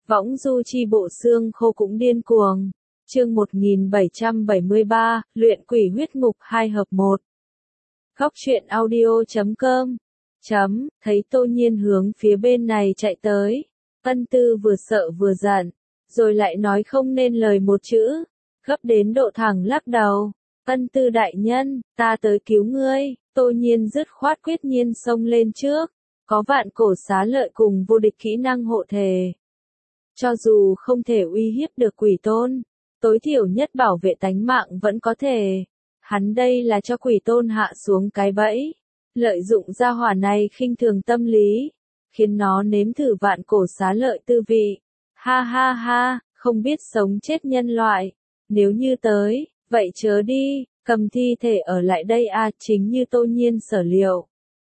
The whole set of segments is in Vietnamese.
Võng du chi bộ xương khô cũng điên cuồng. Chương 1773, luyện quỷ huyết ngục 2 hợp 1. Góc truyện audio.com. Thấy Tô Nhiên hướng phía bên này chạy tới. Ân Tư vừa sợ vừa giận, rồi lại nói không nên lời một chữ, gấp đến độ thẳng lắc đầu. Ân Tư đại nhân, ta tới cứu ngươi. Tô Nhiên dứt khoát quyết nhiên xông lên trước. Có vạn cổ xá lợi cùng vô địch kỹ năng hộ thể. Cho dù không thể uy hiếp được quỷ tôn, tối thiểu nhất bảo vệ tánh mạng vẫn có thể. Hắn đây là cho quỷ tôn hạ xuống cái bẫy, lợi dụng gia hỏa này khinh thường tâm lý, khiến nó nếm thử vạn cổ xá lợi tư vị. Ha ha ha, không biết sống chết nhân loại, nếu như tới, vậy chớ đi, cầm thi thể ở lại đây à, chính như Tô Nhiên sở liệu.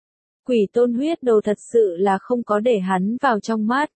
Quỷ tôn huyết đồ thật sự là không có để hắn vào trong mắt.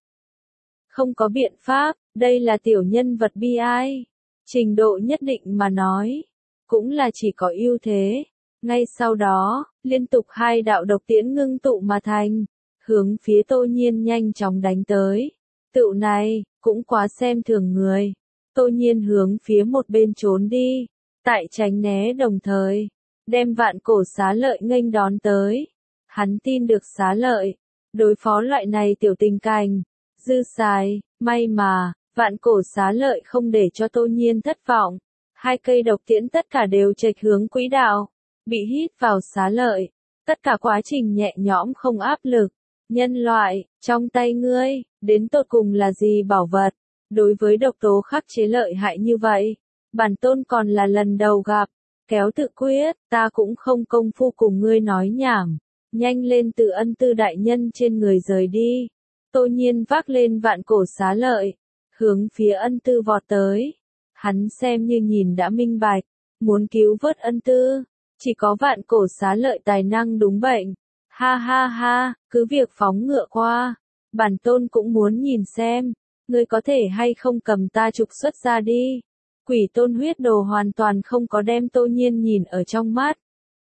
Không có biện pháp, đây là tiểu nhân vật bi ai. Trình độ nhất định mà nói, cũng là chỉ có ưu thế. Ngay sau đó, liên tục 2 đạo độc tiễn ngưng tụ mà thành, hướng phía Tô Nhiên nhanh chóng đánh tới. Tựu này, cũng quá xem thường người. Tô Nhiên hướng phía một bên trốn đi, tại tránh né đồng thời, đem vạn cổ xá lợi nghênh đón tới. Hắn tin được xá lợi, đối phó loại này tiểu tình cảnh, dư xài, may mà, vạn cổ xá lợi không để cho Tô Nhiên thất vọng. 2 cây độc tiễn tất cả đều chệch hướng quỹ đạo, bị hít vào xá lợi. Tất cả quá trình nhẹ nhõm không áp lực. Nhân loại, trong tay ngươi, đến tột cùng là gì bảo vật? Đối với độc tố khắc chế lợi hại như vậy, bản tôn còn là lần đầu gặp. Kéo tự quyết, ta cũng không công phu cùng ngươi nói nhảm. Nhanh lên từ Ân Tư đại nhân trên người rời đi. Tô Nhiên vác lên vạn cổ xá lợi, hướng phía Ân Tư vọt tới. Hắn xem như nhìn đã minh bạch, muốn cứu vớt Ân Tư, chỉ có vạn cổ xá lợi tài năng đúng bệnh. Ha ha ha, cứ việc phóng ngựa qua, bản tôn cũng muốn nhìn xem, ngươi có thể hay không cầm ta trục xuất ra đi. Quỷ tôn huyết đồ hoàn toàn không có đem Tô Nhiên nhìn ở trong mắt.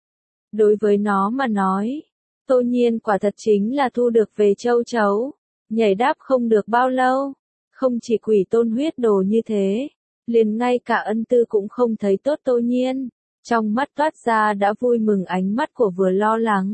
Đối với nó mà nói, Tô Nhiên quả thật chính là thu được về châu chấu, nhảy đáp không được bao lâu. Không chỉ quỷ tôn huyết đồ như thế, liền ngay cả Ân Tư cũng không thấy tốt Tô Nhiên, trong mắt toát ra đã vui mừng ánh mắt của vừa lo lắng.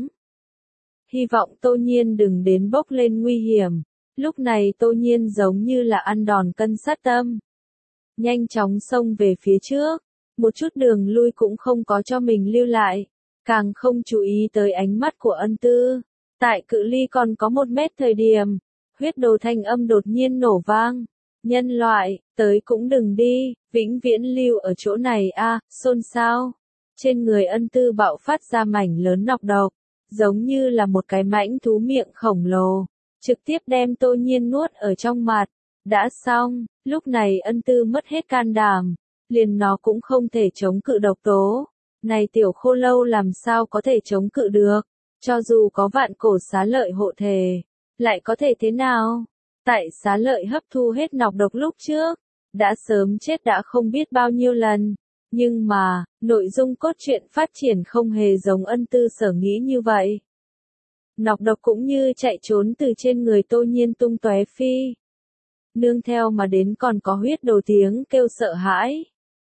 Hy vọng Tô Nhiên đừng đến bốc lên nguy hiểm. Lúc này Tô Nhiên giống như là ăn đòn cân sát tâm. Nhanh chóng xông về phía trước, một chút đường lui cũng không có cho mình lưu lại, càng không chú ý tới ánh mắt của Ân Tư. Tại cự ly còn có 1 mét thời điểm, huyết đồ thanh âm đột nhiên nổ vang. Nhân loại, tới cũng đừng đi, vĩnh viễn lưu ở chỗ này a, xôn xao. Trên người Ân Tư bạo phát ra mảnh lớn nọc độc, giống như là một cái mãnh thú miệng khổng lồ, trực tiếp đem Tô Nhiên nuốt ở trong mặt. Đã xong, lúc này Ân Tư mất hết can đảm, liền nó cũng không thể chống cự độc tố. Này tiểu khô lâu làm sao có thể chống cự được, cho dù có vạn cổ xá lợi hộ thể, lại có thể thế nào? Tại xá lợi hấp thu hết nọc độc lúc trước, đã sớm chết đã không biết bao nhiêu lần. Nhưng mà, nội dung cốt truyện phát triển không hề giống Ân Tư sở nghĩ như vậy. Nọc độc cũng như chạy trốn từ trên người Tô Nhiên tung tóe phi. Nương theo mà đến còn có huyết đồ tiếng kêu sợ hãi.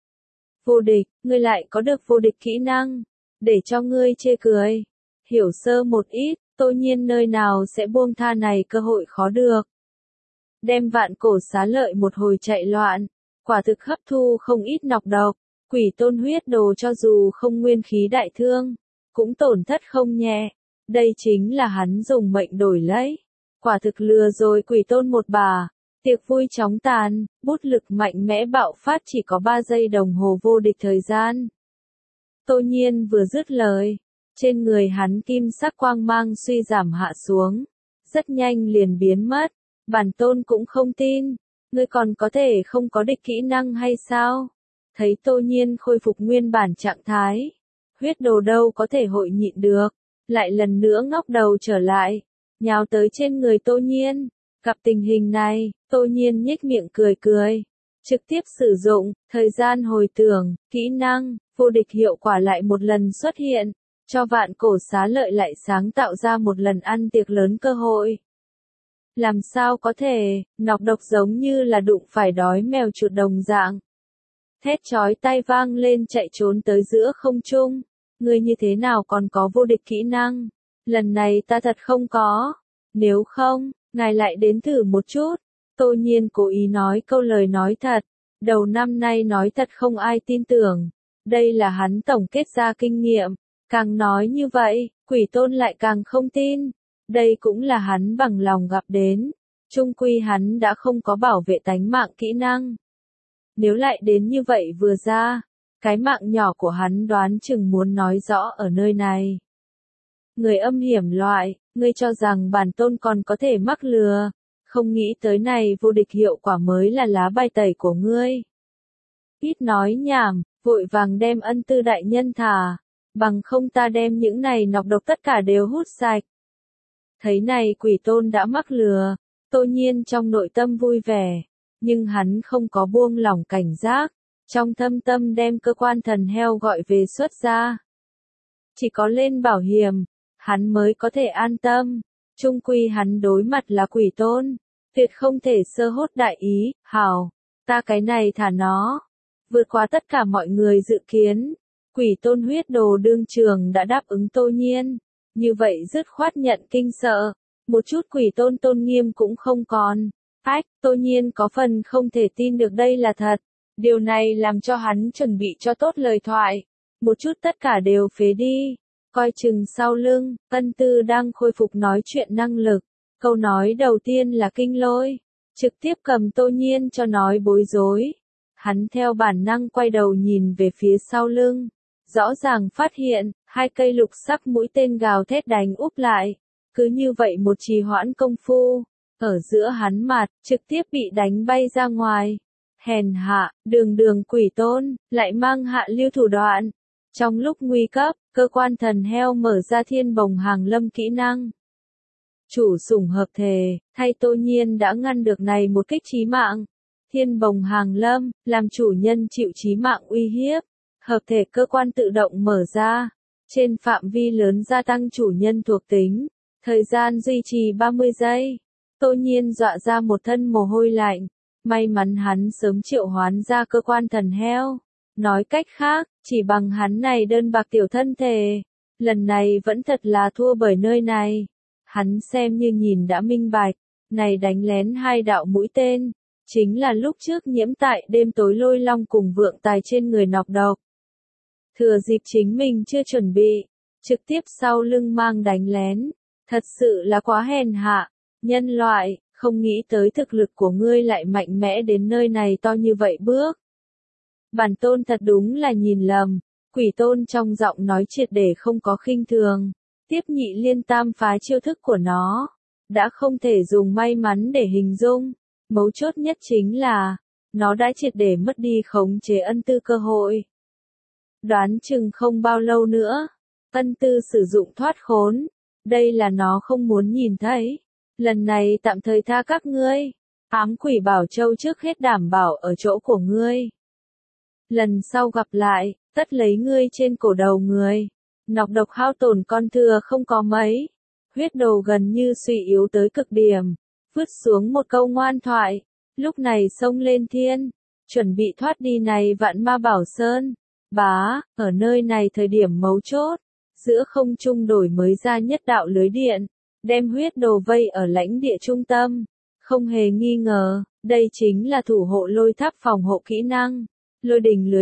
Vô địch, ngươi lại có được vô địch kỹ năng, để cho ngươi chê cười. Hiểu sơ một ít, Tô Nhiên nơi nào sẽ buông tha này cơ hội khó được. Đem vạn cổ xá lợi một hồi chạy loạn, quả thực hấp thu không ít nọc độc. Quỷ tôn huyết đồ cho dù không nguyên khí đại thương, cũng tổn thất không nhẹ. Đây chính là hắn dùng mệnh đổi lấy. Quả thực lừa rồi quỷ tôn một bà. Tiệc vui chóng tàn, bút lực mạnh mẽ bạo phát chỉ có 3 giây đồng hồ vô địch thời gian. Tô Nhiên vừa dứt lời, trên người hắn kim sắc quang mang suy giảm hạ xuống, rất nhanh liền biến mất. Bản tôn cũng không tin, ngươi còn có thể không có địch kỹ năng hay sao? Thấy Tô Nhiên khôi phục nguyên bản trạng thái, huyết đồ đâu có thể hội nhịn được, lại lần nữa ngóc đầu trở lại, nhào tới trên người Tô Nhiên. Gặp tình hình này, Tô Nhiên nhếch miệng cười cười, trực tiếp sử dụng thời gian hồi tưởng, kỹ năng, vô địch hiệu quả lại một lần xuất hiện, cho vạn cổ xá lợi lại sáng tạo ra một lần ăn tiệc lớn cơ hội. Làm sao có thể, nọc độc giống như là đụng phải đói mèo chuột đồng dạng. Thét chói tai vang lên chạy trốn tới giữa không trung. Ngươi như thế nào còn có vô địch kỹ năng? Lần này ta thật không có. Nếu không, ngài lại đến thử một chút. Tô Nhiên cố ý nói câu lời nói thật. Đầu năm nay nói thật không ai tin tưởng. Đây là hắn tổng kết ra kinh nghiệm. Càng nói như vậy, quỷ tôn lại càng không tin. Đây cũng là hắn bằng lòng gặp đến. Chung quy hắn đã không có bảo vệ tánh mạng kỹ năng. Nếu lại đến như vậy vừa ra, cái mạng nhỏ của hắn đoán chừng muốn nói rõ ở nơi này. Người âm hiểm loại, ngươi cho rằng bản tôn còn có thể mắc lừa, không nghĩ tới này vô địch hiệu quả mới là lá bài tẩy của ngươi. Ít nói nhảm, vội vàng đem ân tư đại nhân thả, bằng không ta đem những này nọc độc tất cả đều hút sạch. Thấy này quỷ tôn đã mắc lừa, Tô Nhiên trong nội tâm vui vẻ, nhưng hắn không có buông lỏng cảnh giác, trong thâm tâm đem cơ quan thần heo gọi về xuất ra. Chỉ có lên bảo hiểm, hắn mới có thể an tâm, chung quy hắn đối mặt là quỷ tôn, tuyệt không thể sơ hốt đại ý, hảo, ta cái này thả nó, vượt qua tất cả mọi người dự kiến, quỷ tôn huyết đồ đương trường đã đáp ứng Tô Nhiên, như vậy dứt khoát nhận kinh sợ, một chút quỷ tôn tôn nghiêm cũng không còn. Ách, Tô Nhiên có phần không thể tin được đây là thật. Điều này làm cho hắn chuẩn bị cho tốt lời thoại. Một chút tất cả đều phế đi. Coi chừng sau lưng, ân tư đang khôi phục nói chuyện năng lực. Câu nói đầu tiên là kinh lôi. Trực tiếp cầm Tô Nhiên cho nói bối rối. Hắn theo bản năng quay đầu nhìn về phía sau lưng. Rõ ràng phát hiện, hai cây lục sắc mũi tên gào thét đánh úp lại. Cứ như vậy một trì hoãn công phu. Ở giữa hắn mặt, trực tiếp bị đánh bay ra ngoài. Hèn hạ, đường quỷ tôn, lại mang hạ lưu thủ đoạn. Trong lúc nguy cấp, cơ quan thần heo mở ra thiên bồng hàng lâm kỹ năng. Chủ sủng hợp thể, thay Tô Nhiên đã ngăn được này một kích chí mạng. Thiên bồng hàng lâm, làm chủ nhân chịu chí mạng uy hiếp. Hợp thể cơ quan tự động mở ra. Trên phạm vi lớn gia tăng chủ nhân thuộc tính. Thời gian duy trì 30 giây. Tô Nhiên dọa ra một thân mồ hôi lạnh. May mắn hắn sớm triệu hoán ra cơ quan thần heo. Nói cách khác, chỉ bằng hắn này đơn bạc tiểu thân thể. Lần này vẫn thật là thua bởi nơi này. Hắn xem như nhìn đã minh bạch. Này đánh lén hai đạo mũi tên. Chính là lúc trước nhiễm tại đêm tối lôi long cùng vượng tài trên người nọc độc. Thừa dịp chính mình chưa chuẩn bị. Trực tiếp sau lưng mang đánh lén. Thật sự là quá hèn hạ. Nhân loại, không nghĩ tới thực lực của ngươi lại mạnh mẽ đến nơi này to như vậy bước. Bản tôn thật đúng là nhìn lầm, quỷ tôn trong giọng nói triệt để không có khinh thường. Tiếp nhị liên tam phá chiêu thức của nó, đã không thể dùng may mắn để hình dung. Mấu chốt nhất chính là, nó đã triệt để mất đi khống chế ân tư cơ hội. Đoán chừng không bao lâu nữa, ân tư sử dụng thoát khốn. Đây là nó không muốn nhìn thấy. Lần này tạm thời tha các ngươi. Ám quỷ bảo châu trước hết đảm bảo ở chỗ của ngươi. Lần sau gặp lại, tất lấy ngươi trên cổ đầu người. Nọc độc hao tổn con thừa không có mấy. Huyết đồ gần như suy yếu tới cực điểm. Vứt xuống một câu ngoan thoại. Lúc này xông lên thiên. Chuẩn bị thoát đi này vạn ma bảo sơn. Bá, ở nơi này thời điểm mấu chốt. Giữa không trung đổi mới ra nhất đạo lưới điện. Đem huyết đồ vây ở lãnh địa trung tâm. Không hề nghi ngờ, đây chính là thủ hộ lôi tháp phòng hộ kỹ năng. Lôi đình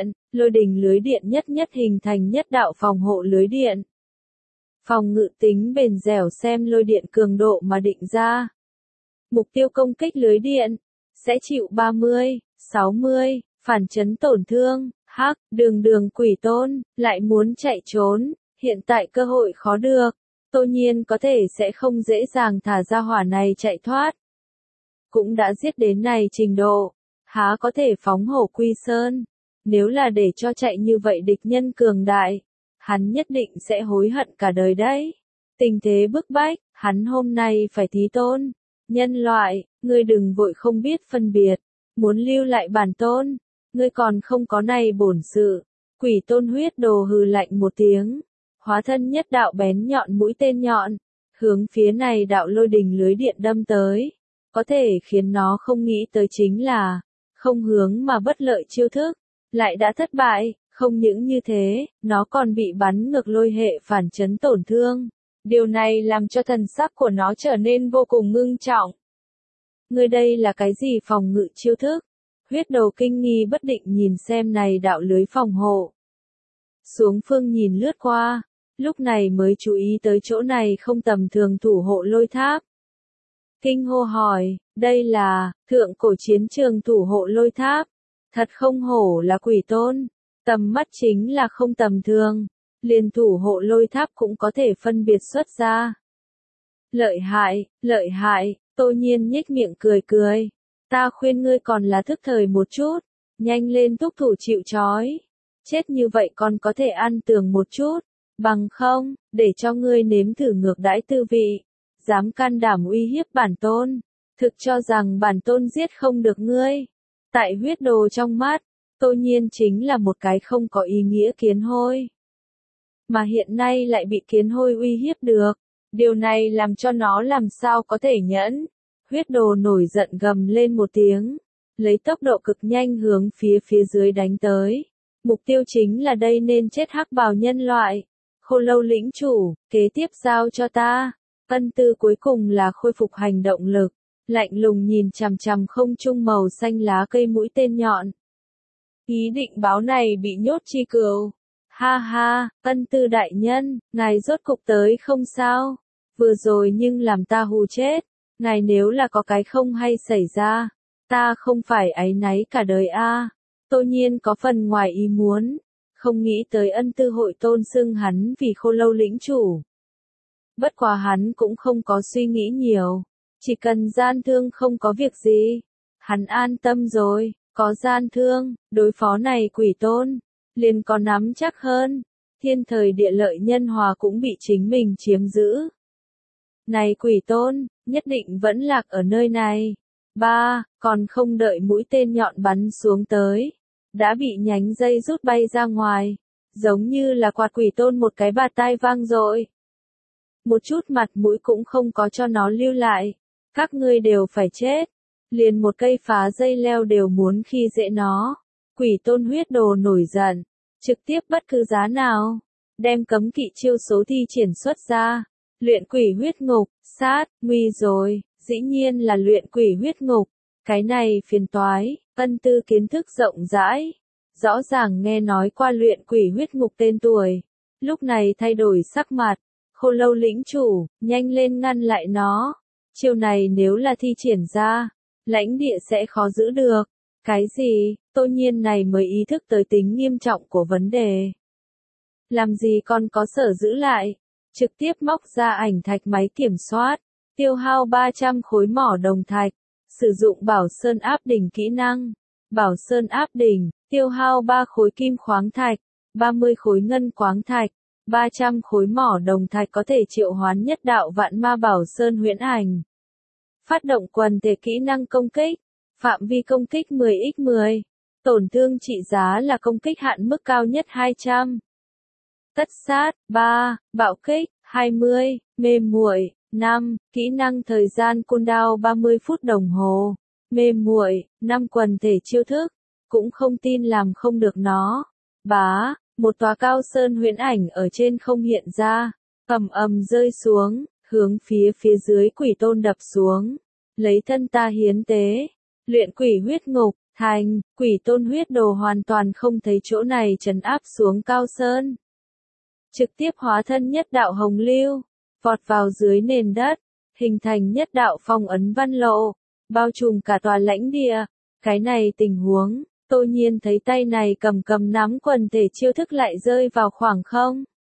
lưới điện nhất nhất hình thành nhất đạo phòng hộ lưới điện. Phòng ngự tính bền dẻo xem lôi điện cường độ mà định ra. Mục tiêu công kích lưới điện, sẽ chịu 30, 60, phản chấn tổn thương, hắc, đường quỷ tôn, lại muốn chạy trốn, hiện tại cơ hội khó được. Tô Nhiên có thể sẽ không dễ dàng thả ra hỏa này chạy thoát. Cũng đã giết đến này trình độ, há có thể phóng hổ quy sơn. Nếu là để cho chạy như vậy địch nhân cường đại, hắn nhất định sẽ hối hận cả đời đấy. Tình thế bức bách, hắn hôm nay phải thí tôn. Nhân loại, ngươi đừng vội không biết phân biệt, muốn lưu lại bản tôn, ngươi còn không có này bổn sự. Quỷ tôn huyết đồ hừ lạnh một tiếng. Hóa thân nhất đạo bén nhọn mũi tên nhọn, hướng phía này đạo lôi đình lưới điện đâm tới. Có thể khiến nó không nghĩ tới chính là, không hướng mà bất lợi chiêu thức, lại đã thất bại, không những như thế, nó còn bị bắn ngược lôi hệ phản chấn tổn thương. Điều này làm cho thần sắc của nó trở nên vô cùng ngưng trọng. Ngươi đây là cái gì phòng ngự chiêu thức? Huyết đồ kinh nghi bất định nhìn xem này đạo lưới phòng hộ. Xuống phương nhìn lướt qua, lúc này mới chú ý tới chỗ này không tầm thường thủ hộ lôi tháp. Kinh hô hỏi, đây là, thượng cổ chiến trường thủ hộ lôi tháp. Thật không hổ là quỷ tôn, tầm mắt chính là không tầm thường, liền thủ hộ lôi tháp cũng có thể phân biệt xuất ra. Lợi hại, Tô Nhiên nhếch miệng cười cười. Ta khuyên ngươi còn là thức thời một chút, nhanh lên thúc thủ chịu trói. Chết như vậy còn có thể ăn tường một chút, bằng không, để cho ngươi nếm thử ngược đãi tư vị. Dám can đảm uy hiếp bản tôn, thực cho rằng bản tôn giết không được ngươi. Tại huyết đồ trong mắt, Tô Nhiên chính là một cái không có ý nghĩa kiến hôi. Mà hiện nay lại bị kiến hôi uy hiếp được, điều này làm cho nó làm sao có thể nhẫn. Huyết đồ nổi giận gầm lên một tiếng, lấy tốc độ cực nhanh hướng phía dưới đánh tới. Mục tiêu chính là đây nên chết hắc bào nhân loại. Khô lâu lĩnh chủ, kế tiếp giao cho ta. Ân Tư cuối cùng là khôi phục hành động lực, lạnh lùng nhìn chằm chằm không trung màu xanh lá cây mũi tên nhọn. Ý định báo này bị nhốt chi cừu. Ha ha, Ân Tư đại nhân, ngài rốt cục tới không sao? Vừa rồi nhưng làm ta hù chết. Ngài nếu là có cái không hay xảy ra, ta không phải áy náy cả đời a. Tô Nhiên có phần ngoài ý muốn, không nghĩ tới Ân Tư hội tôn xưng hắn vì khô lâu lĩnh chủ. Bất quá hắn cũng không có suy nghĩ nhiều, chỉ cần gian thương không có việc gì, hắn an tâm rồi, có gian thương, đối phó này quỷ tôn, liền có nắm chắc hơn, thiên thời địa lợi nhân hòa cũng bị chính mình chiếm giữ. Này quỷ tôn, nhất định vẫn lạc ở nơi này. Còn không đợi mũi tên nhọn bắn xuống tới, đã bị nhánh dây rút bay ra ngoài, giống như là quạt quỷ tôn một cái bạt tai vang dội. Một chút mặt mũi cũng không có cho nó lưu lại, các ngươi đều phải chết, liền một cây phá dây leo đều muốn khi dễ nó. Quỷ tôn huyết đồ nổi giận, trực tiếp bất cứ giá nào, đem cấm kỵ chiêu số thi triển xuất ra. Luyện quỷ huyết ngục, sát, nguy rồi, dĩ nhiên là luyện quỷ huyết ngục. Cái này phiền toái, Ân Tư kiến thức rộng rãi, rõ ràng nghe nói qua luyện quỷ huyết ngục tên tuổi. Lúc này thay đổi sắc mặt, khô lâu lĩnh chủ, nhanh lên ngăn lại nó. Chiêu này nếu là thi triển ra, lãnh địa sẽ khó giữ được. Cái gì, Tô Nhiên này mới ý thức tới tính nghiêm trọng của vấn đề. Làm gì còn có sở giữ lại? Trực tiếp móc ra ảnh thạch máy kiểm soát, tiêu hao 300 khối mỏ đồng thạch, sử dụng Bảo Sơn áp đỉnh kỹ năng. Bảo Sơn áp đỉnh, tiêu hao 3 khối kim khoáng thạch, 30 khối ngân khoáng thạch, 300 khối mỏ đồng thạch có thể triệu hoán nhất đạo vạn ma Bảo Sơn huyễn ảnh. Phát động quần thể kỹ năng công kích, phạm vi công kích 10x10, tổn thương trị giá là công kích hạn mức cao nhất 200. Tất sát, 3, bạo kích, 20, mê muội, 5, kỹ năng thời gian cooldown 30 phút đồng hồ, mê muội, 5 quần thể chiêu thức, cũng không tin làm không được nó. Một tòa cao sơn huyễn ảnh ở trên không hiện ra, ầm ầm rơi xuống, hướng phía dưới quỷ tôn đập xuống, lấy thân ta hiến tế, luyện quỷ huyết ngục, thành, quỷ tôn huyết đồ hoàn toàn không thấy chỗ này trấn áp xuống cao sơn. Trực tiếp hóa thân nhất đạo hồng lưu, vọt vào dưới nền đất, hình thành nhất đạo phong ấn văn lộ, bao trùm cả tòa lãnh địa. Cái này tình huống, Tô Nhiên thấy tay này cầm nắm quần thể chiêu thức lại rơi vào khoảng không.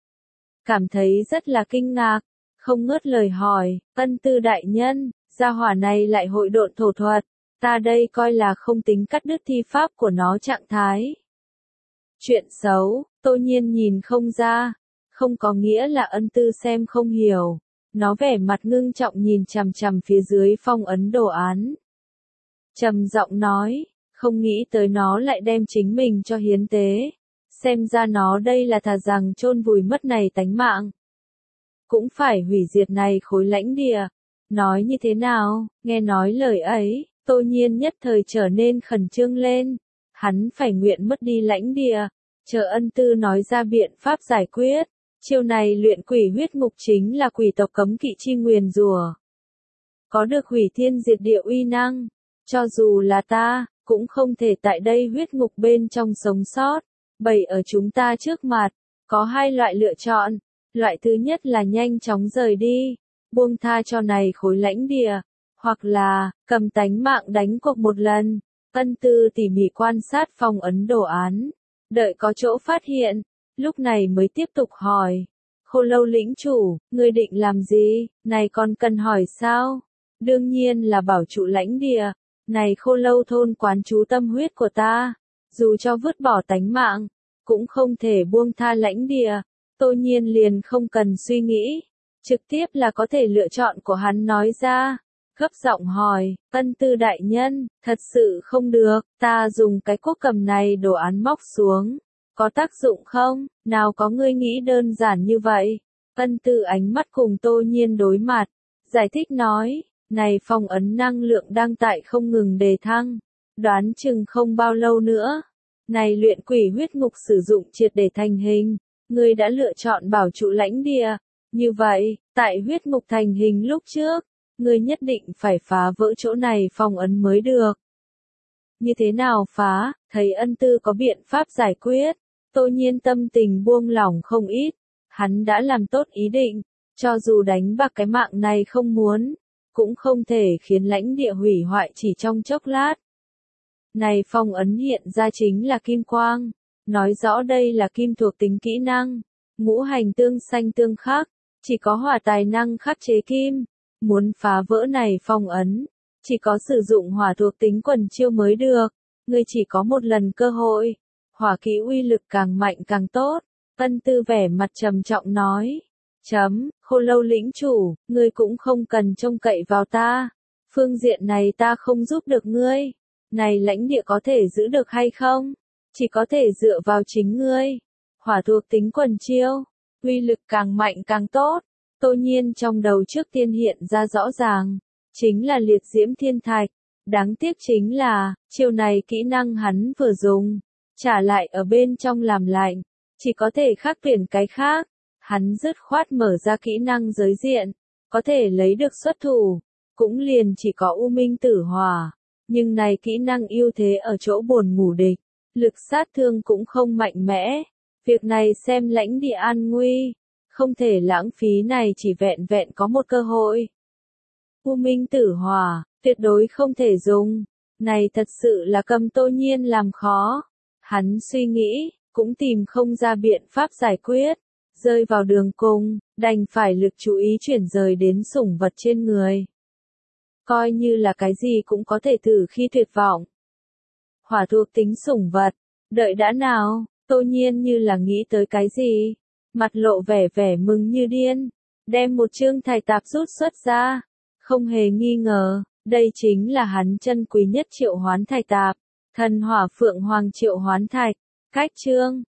Cảm thấy rất là kinh ngạc, không ngớt lời hỏi, Ân Tư đại nhân, gia hỏa này lại hội độn thổ thuật, ta đây coi là không tính cắt đứt thi pháp của nó trạng thái. Chuyện xấu, Tô Nhiên nhìn không ra, không có nghĩa là Ân Tư xem không hiểu. Nó vẻ mặt ngưng trọng nhìn chằm chằm phía dưới phong ấn đồ án. Trầm giọng nói, không nghĩ tới nó lại đem chính mình cho hiến tế. Xem ra nó đây là thà rằng chôn vùi mất này tánh mạng. cũng phải hủy diệt này khối lãnh địa. Nói như thế nào? Nghe nói lời ấy, Tô Nhiên nhất thời trở nên khẩn trương lên. Hắn phải nguyện mất đi lãnh địa, chờ Ân Tư nói ra biện pháp giải quyết. Chiêu này luyện quỷ huyết ngục chính là quỷ tộc cấm kỵ chi nguyền rủa, có được hủy thiên diệt địa uy năng. Cho dù là ta, cũng không thể tại đây huyết ngục bên trong sống sót. Bày ở chúng ta trước mặt, có hai loại lựa chọn. Loại thứ nhất là nhanh chóng rời đi, buông tha cho này khối lãnh địa, hoặc là cầm tánh mạng đánh cuộc một lần. Ân Tư tỉ mỉ quan sát phong ấn đồ án, đợi có chỗ phát hiện, lúc này mới tiếp tục hỏi. Khô Lâu lĩnh chủ, ngươi định làm gì? Này còn cần hỏi sao? Đương nhiên là bảo trụ lãnh địa. Này Khô Lâu thôn quán trú tâm huyết của ta, dù cho vứt bỏ tánh mạng, cũng không thể buông tha lãnh địa. Tô Nhiên liền không cần suy nghĩ, trực tiếp là có thể lựa chọn của hắn nói ra. Gấp giọng hỏi, Ân Tư đại nhân, thật sự không được, ta dùng cái cuốc cầm này đồ án móc xuống, có tác dụng không? Nào có ngươi nghĩ đơn giản như vậy? Ân Tư ánh mắt cùng Tô Nhiên đối mặt, giải thích nói, này phong ấn năng lượng đang tại không ngừng đề thăng, đoán chừng không bao lâu nữa. Này luyện quỷ huyết ngục sử dụng triệt để thành hình, ngươi đã lựa chọn bảo trụ lãnh địa, như vậy, tại huyết ngục thành hình lúc trước, ngươi nhất định phải phá vỡ chỗ này phong ấn mới được. Như thế nào phá? Thấy Ân Tư có biện pháp giải quyết, Tô Nhiên tâm tình buông lỏng không ít. Hắn đã làm tốt ý định, cho dù đánh bạc cái mạng này không muốn, cũng không thể khiến lãnh địa hủy hoại chỉ trong chốc lát. Này phong ấn hiện ra chính là kim quang, nói rõ đây là kim thuộc tính kỹ năng, ngũ hành tương xanh tương khắc, chỉ có hỏa tài năng khắc chế kim. Muốn phá vỡ này phong ấn, chỉ có sử dụng hỏa thuộc tính quần chiêu mới được. Ngươi chỉ có một lần cơ hội, hỏa kỹ uy lực càng mạnh càng tốt. Ân Tư vẻ mặt trầm trọng nói. Khô Lâu lĩnh chủ, ngươi cũng không cần trông cậy vào ta. Phương diện này ta không giúp được ngươi. Này lãnh địa có thể giữ được hay không? Chỉ có thể dựa vào chính ngươi. Hỏa thuộc tính quần chiêu, uy lực càng mạnh càng tốt. Tô Nhiên trong đầu trước tiên hiện ra rõ ràng, chính là liệt diễm thiên thạch. Đáng tiếc chính là, chiêu này kỹ năng hắn vừa dùng, trả lại ở bên trong làm lạnh, chỉ có thể khác tuyển cái khác. Hắn dứt khoát mở ra kỹ năng giới diện, có thể lấy được xuất thủ, cũng liền chỉ có U Minh Tử Hỏa. Nhưng này kỹ năng ưu thế ở chỗ buồn ngủ địch, lực sát thương cũng không mạnh mẽ. Việc này xem lãnh địa an nguy, không thể lãng phí này chỉ vẹn vẹn có một cơ hội. U Minh Tử Hỏa, tuyệt đối không thể dùng. Này thật sự là cầm Tô Nhiên làm khó. Hắn suy nghĩ, cũng tìm không ra biện pháp giải quyết. Rơi vào đường cùng, đành phải lực chú ý chuyển rời đến sủng vật trên người. Coi như là cái gì cũng có thể thử khi tuyệt vọng. Hỏa thuộc tính sủng vật, đợi đã nào, Tô Nhiên như là nghĩ tới cái gì. Mặt lộ vẻ vẻ mừng như điên, đem một chương thải tạp rút xuất ra. Không hề nghi ngờ, đây chính là hắn chân quý nhất triệu hoán thải tạp, thần hỏa phượng hoàng triệu hoán thạch. Cách chương